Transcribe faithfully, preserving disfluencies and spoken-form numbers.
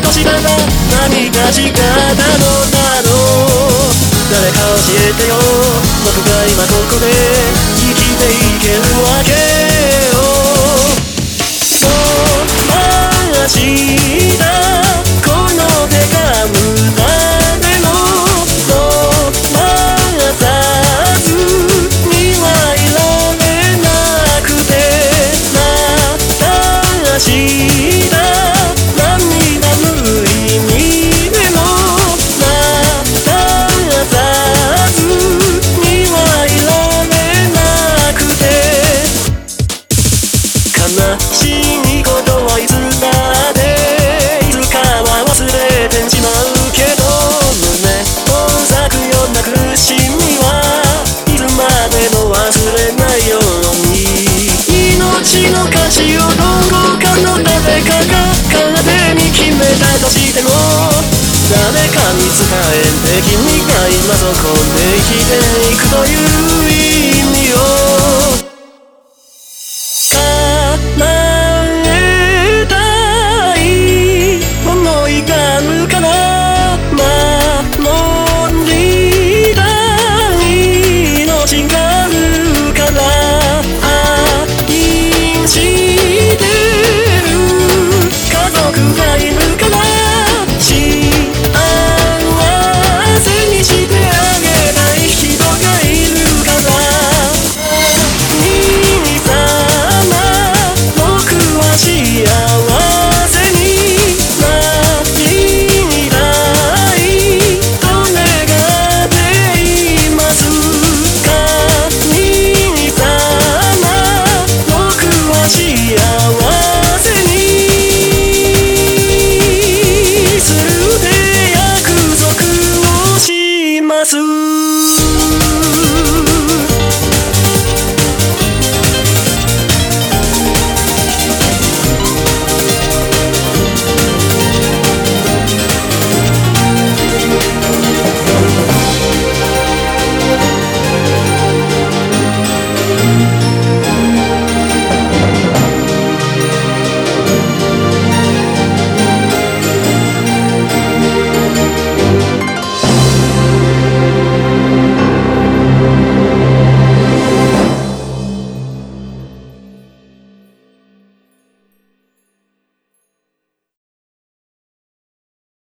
としたら何か違ったのだろう。誰か教えてよ、僕が今ここで生きていけるわけよ。そうしたこの手が無駄でも逃さずにはいられなくて、流した涙無意味でも流さずにはいられなくて、悲しいことはいつだっていつかは忘れてしまうけど、胸を裂くような苦しみはいつまでも忘れないように。命の価値をどこかの誰かが勝手に決めたとしても、誰かに伝えて君が今そこで生きていくという